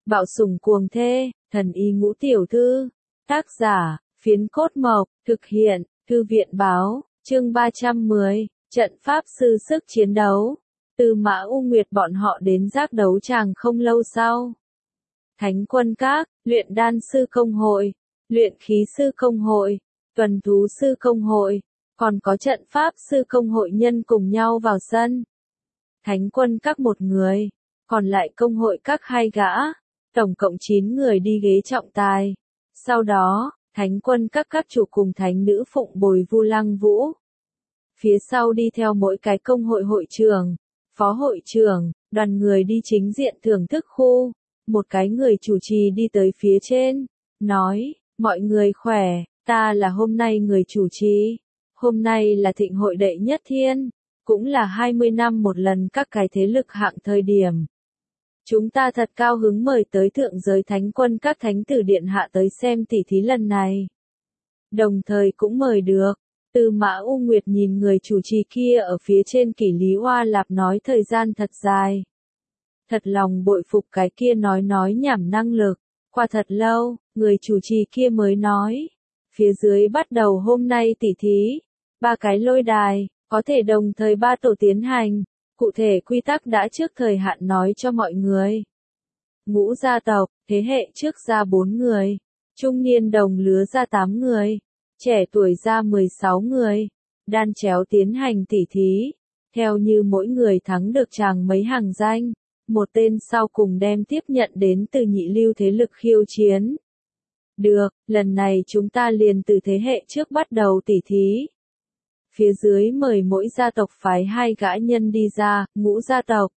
Bạo sủng cuồng thê, thần y ngũ tiểu thư. Tác giả, Phiến Cốt Mộc, thực hiện, Thư viện Báo, chương 310, trận pháp sư sức chiến đấu. Từ Mã U Nguyệt bọn họ đến giác đấu tràng không lâu sau. Thánh quân các, luyện đan sư công hội, luyện khí sư công hội, tuần thú sư công hội, còn có trận pháp sư công hội nhân cùng nhau vào sân. Thánh quân các một người, còn lại công hội các 2 gã, tổng cộng 9 người đi ghế trọng tài. Sau đó, thánh quân các chủ cùng thánh nữ phụng bồi Vu Lăng Vũ. Phía sau đi theo mỗi cái công hội hội trưởng, phó hội trưởng, đoàn người đi chính diện thưởng thức khu. Một cái người chủ trì đi tới phía trên, nói, mọi người khỏe, ta là hôm nay người chủ trì. Hôm nay là thịnh hội đệ nhất thiên, cũng là 20 năm một lần các cái thế lực hạng thời điểm. Chúng ta thật cao hứng mời tới thượng giới thánh quân các thánh tử điện hạ tới xem tỷ thí lần này. Đồng thời cũng mời được, Từ Mã U Nguyệt nhìn người chủ trì kia ở phía trên Kỷ Lý Hoa Lạp nói thời gian thật dài. Thật lòng bội phục cái kia nói nhảm năng lực, qua thật lâu, người chủ trì kia mới nói. Phía dưới bắt đầu hôm nay tỷ thí, 3 cái lôi đài, có thể đồng thời 3 tổ tiến hành, cụ thể quy tắc đã trước thời hạn nói cho mọi người. Ngũ gia tộc, thế hệ trước ra 4 người, trung niên đồng lứa ra 8 người, trẻ tuổi ra 16 người, đan chéo tiến hành tỷ thí, theo như mỗi người thắng được chàng mấy hàng danh. Một tên sau cùng đem tiếp nhận đến từ nhị lưu thế lực khiêu chiến. Được, lần này chúng ta liền từ thế hệ trước bắt đầu tỉ thí. Phía dưới mời mỗi gia tộc phái 2 gã nhân đi ra, ngũ gia tộc.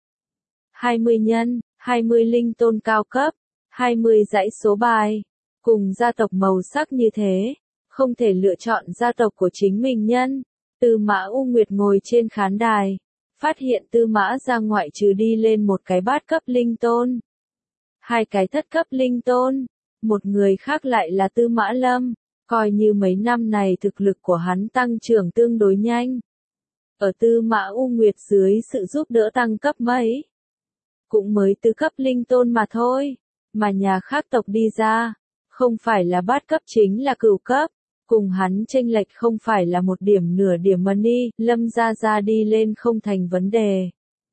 20 nhân, 20 linh tôn cao cấp, 20 dãy số bài. Cùng gia tộc màu sắc như thế, không thể lựa chọn gia tộc của chính mình nhân. Từ Mã U Nguyệt ngồi trên khán đài. Phát hiện Tư Mã ra ngoại trừ đi lên một cái bát cấp linh tôn, 2 cái thất cấp linh tôn, một người khác lại là Tư Mã Lâm, coi như mấy năm này thực lực của hắn tăng trưởng tương đối nhanh. Ở Tư Mã U Nguyệt dưới sự giúp đỡ tăng cấp mấy, cũng mới tứ cấp linh tôn mà thôi, mà nhà khác tộc đi ra, không phải là bát cấp chính là cửu cấp. Cùng hắn chênh lệch không phải là một điểm nửa điểm mà ni, Lâm ra đi lên không thành vấn đề.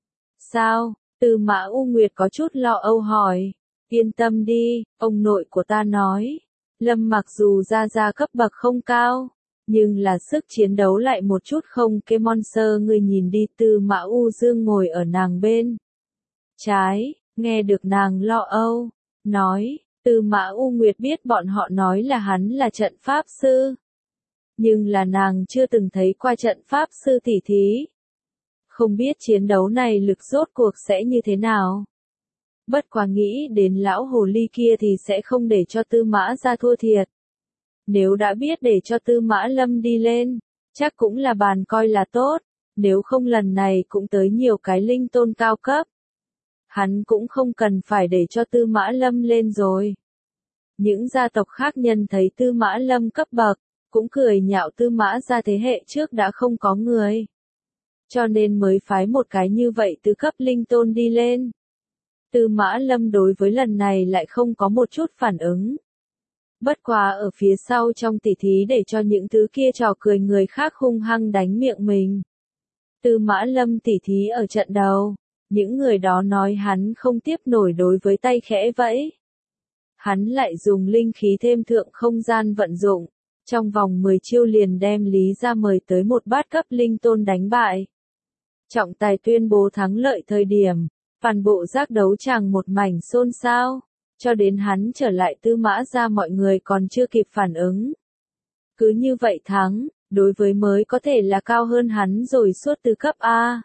Sao? Từ Mã U Nguyệt có chút lo âu hỏi. Yên tâm đi, ông nội của ta nói. Lâm mặc dù ra cấp bậc không cao, nhưng là sức chiến đấu lại một chút không kê monster người nhìn đi. Từ Mã U Dương ngồi ở nàng bên trái, nghe được nàng lo âu, nói. Từ Mã U Nguyệt biết bọn họ nói là hắn là trận pháp sư. Nhưng là nàng chưa từng thấy qua trận pháp sư tỉ thí. Không biết chiến đấu này lực rốt cuộc sẽ như thế nào. Bất quá nghĩ đến lão hồ ly kia thì sẽ không để cho Tư Mã ra thua thiệt. Nếu đã biết để cho Tư Mã Lâm đi lên, chắc cũng là bàn coi là tốt. Nếu không lần này cũng tới nhiều cái linh tôn cao cấp. Hắn cũng không cần phải để cho Tư Mã Lâm lên rồi. Những gia tộc khác nhân thấy Tư Mã Lâm cấp bậc, cũng cười nhạo Tư Mã ra thế hệ trước đã không có người. Cho nên mới phái một cái như vậy từ cấp linh tôn đi lên. Tư Mã Lâm đối với lần này lại không có một chút phản ứng. Bất quá ở phía sau trong tỉ thí để cho những thứ kia trò cười người khác hung hăng đánh miệng mình. Tư Mã Lâm tỉ thí ở trận đầu. Những người đó nói hắn không tiếp nổi đối với tay khẽ vẫy. Hắn lại dùng linh khí thêm thượng không gian vận dụng. Trong vòng 10 chiêu liền đem Lý ra mời tới một bát cấp linh tôn đánh bại. Trọng tài tuyên bố thắng lợi thời điểm. Toàn bộ giác đấu tràng một mảnh xôn xao. Cho đến hắn trở lại Tư Mã ra mọi người còn chưa kịp phản ứng. Cứ như vậy thắng, đối với mới có thể là cao hơn hắn rồi suốt từ cấp A.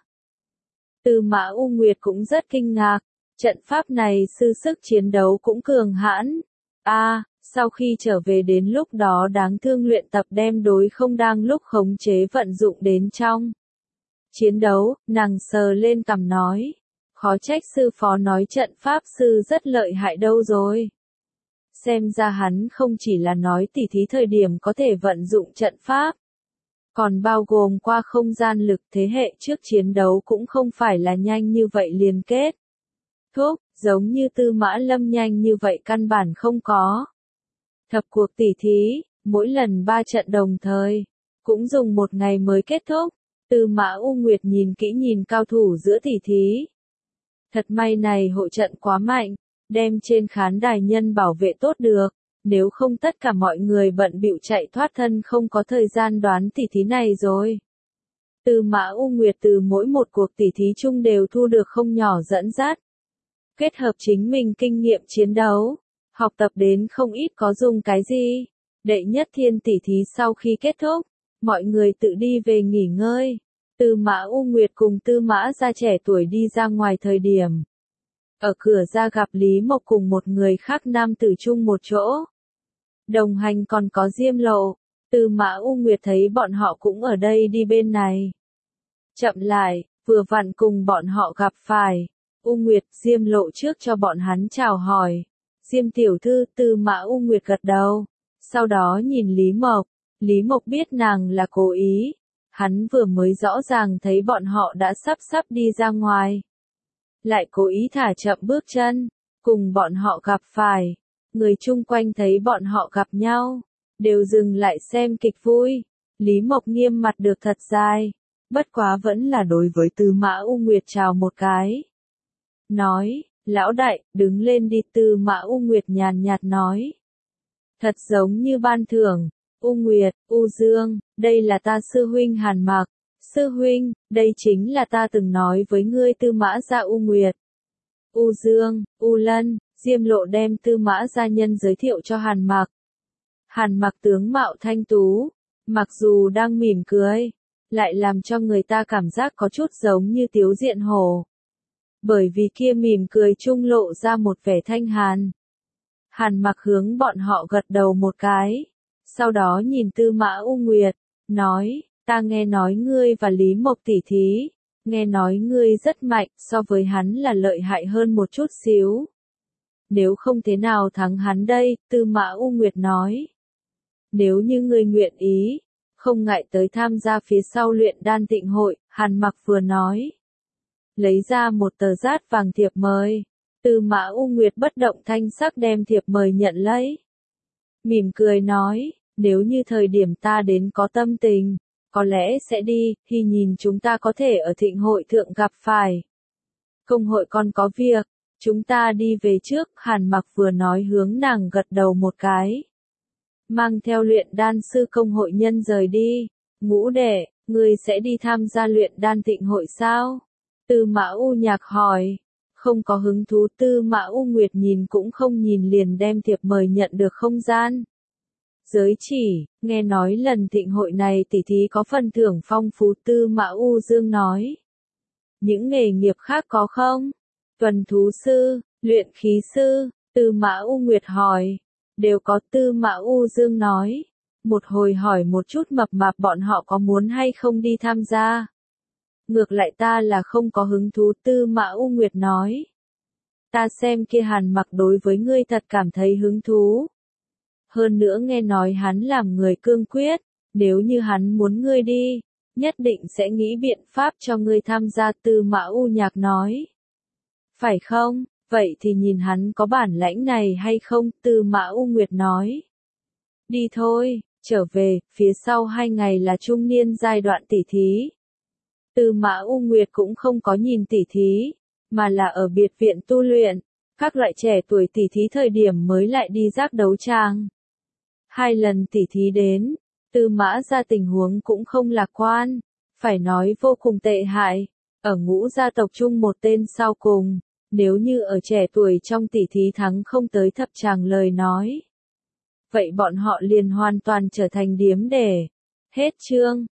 Tư Mã U Nguyệt cũng rất kinh ngạc, trận pháp này sư sức chiến đấu cũng cường hãn. Sau khi trở về đến lúc đó đáng thương luyện tập đem đối không đang lúc khống chế vận dụng đến trong chiến đấu, nàng sờ lên cằm nói. Khó trách sư phó nói trận pháp sư rất lợi hại đâu rồi. Xem ra hắn không chỉ là nói tỉ thí thời điểm có thể vận dụng trận pháp. Còn bao gồm qua không gian lực thế hệ trước chiến đấu cũng không phải là nhanh như vậy liền kết. Thúc, giống như Tư Mã Lâm nhanh như vậy căn bản không có. Thập cuộc tỉ thí, mỗi lần 3 trận đồng thời, cũng dùng một ngày mới kết thúc. Tư Mã U Nguyệt nhìn kỹ nhìn cao thủ giữa tỉ thí. Thật may này hội trận quá mạnh, đem trên khán đài nhân bảo vệ tốt được, nếu không tất cả mọi người bận bịu chạy thoát thân không có thời gian đoán tỉ thí này rồi. Tư Mã U Nguyệt từ mỗi một cuộc tỉ thí chung đều thu được không nhỏ dẫn dắt. Kết hợp chính mình kinh nghiệm chiến đấu, học tập đến không ít có dùng cái gì. Đệ nhất thiên tỉ thí sau khi kết thúc, mọi người tự đi về nghỉ ngơi. Tư Mã U Nguyệt cùng Tư Mã gia trẻ tuổi đi ra ngoài thời điểm. Ở cửa ra gặp Lý Mộc cùng một người khác nam tử chung một chỗ. Đồng hành còn có Diêm Lộ. Tư Mã U Nguyệt thấy bọn họ cũng ở đây đi bên này. Chậm lại, vừa vặn cùng bọn họ gặp phải. U Nguyệt, Diêm Lộ trước cho bọn hắn chào hỏi. Diêm tiểu thư, Tư Mã U Nguyệt gật đầu. Sau đó nhìn Lý Mộc. Lý Mộc biết nàng là cố ý. Hắn vừa mới rõ ràng thấy bọn họ đã sắp đi ra ngoài. Lại cố ý thả chậm bước chân, cùng bọn họ gặp phải. Người chung quanh thấy bọn họ gặp nhau, đều dừng lại xem kịch vui. Lý Mộc nghiêm mặt được thật dài, bất quá vẫn là đối với Tư Mã U Nguyệt chào một cái. Nói, lão đại, đứng lên đi. Tư Mã U Nguyệt nhàn nhạt nói. Thật giống như ban thưởng. U Nguyệt, U Dương, đây là ta sư huynh Hàn Mặc. Sư huynh, đây chính là ta từng nói với ngươi Tư Mã gia U Nguyệt. U Dương, U Lân, Diêm Lộ đem Tư Mã gia nhân giới thiệu cho Hàn Mặc. Hàn Mặc tướng mạo thanh tú, mặc dù đang mỉm cười, lại làm cho người ta cảm giác có chút giống như Tiếu Diện Hổ. Bởi vì kia mỉm cười trung lộ ra một vẻ thanh hàn. Hàn Mặc hướng bọn họ gật đầu một cái. Sau đó nhìn Tư Mã U Nguyệt, nói, ta nghe nói ngươi và Lý Mộc tỉ thí, nghe nói ngươi rất mạnh, so với hắn là lợi hại hơn một chút xíu. Nếu không thế nào thắng hắn đây, Tư Mã U Nguyệt nói. Nếu như ngươi nguyện ý, không ngại tới tham gia phía sau luyện đan tịnh hội, Hàn Mặc vừa nói. Lấy ra một tờ dát vàng thiệp mời, Tư Mã U Nguyệt bất động thanh sắc đem thiệp mời nhận lấy. Mỉm cười nói, nếu như thời điểm ta đến có tâm tình, có lẽ sẽ đi, thì nhìn chúng ta có thể ở thịnh hội thượng gặp phải. Công hội còn có việc, chúng ta đi về trước. Hàn Mặc vừa nói hướng nàng gật đầu một cái. Mang theo luyện đan sư công hội nhân rời đi. Ngũ đệ, ngươi sẽ đi tham gia luyện đan thịnh hội sao? Tư Mã U Nhạc hỏi. Không có hứng thú. Tư Mã U Nguyệt nhìn cũng không nhìn liền đem thiệp mời nhận được không gian. Giới chỉ, nghe nói lần thịnh hội này tỉ thí có phần thưởng phong phú. Tư Mã U Dương nói. Những nghề nghiệp khác có không? Tuần thú sư, luyện khí sư, Tư Mã U Nguyệt hỏi. Đều có. Tư Mã U Dương nói. Một hồi hỏi một chút mập mạp bọn họ có muốn hay không đi tham gia. Ngược lại ta là không có hứng thú. Tư Mã U Nguyệt nói. Ta xem kia Hàn Mặc đối với ngươi thật cảm thấy hứng thú. Hơn nữa nghe nói hắn làm người cương quyết, nếu như hắn muốn ngươi đi, nhất định sẽ nghĩ biện pháp cho ngươi tham gia. Tư Mã U Nhạc nói. Phải không? Vậy thì nhìn hắn có bản lãnh này hay không? Tư Mã U Nguyệt nói. Đi thôi, trở về, phía sau 2 ngày là trung niên giai đoạn tỉ thí. Tư Mã U Nguyệt cũng không có nhìn tỉ thí, mà là ở biệt viện tu luyện, các loại trẻ tuổi tỉ thí thời điểm mới lại đi giác đấu tràng. 2 lần tỉ thí đến, Tư Mã gia tình huống cũng không lạc quan, phải nói vô cùng tệ hại, ở Ngũ gia tộc chung một tên sau cùng, nếu như ở trẻ tuổi trong tỉ thí thắng không tới thập tràng lời nói. Vậy bọn họ liền hoàn toàn trở thành điếm để. Hết chương.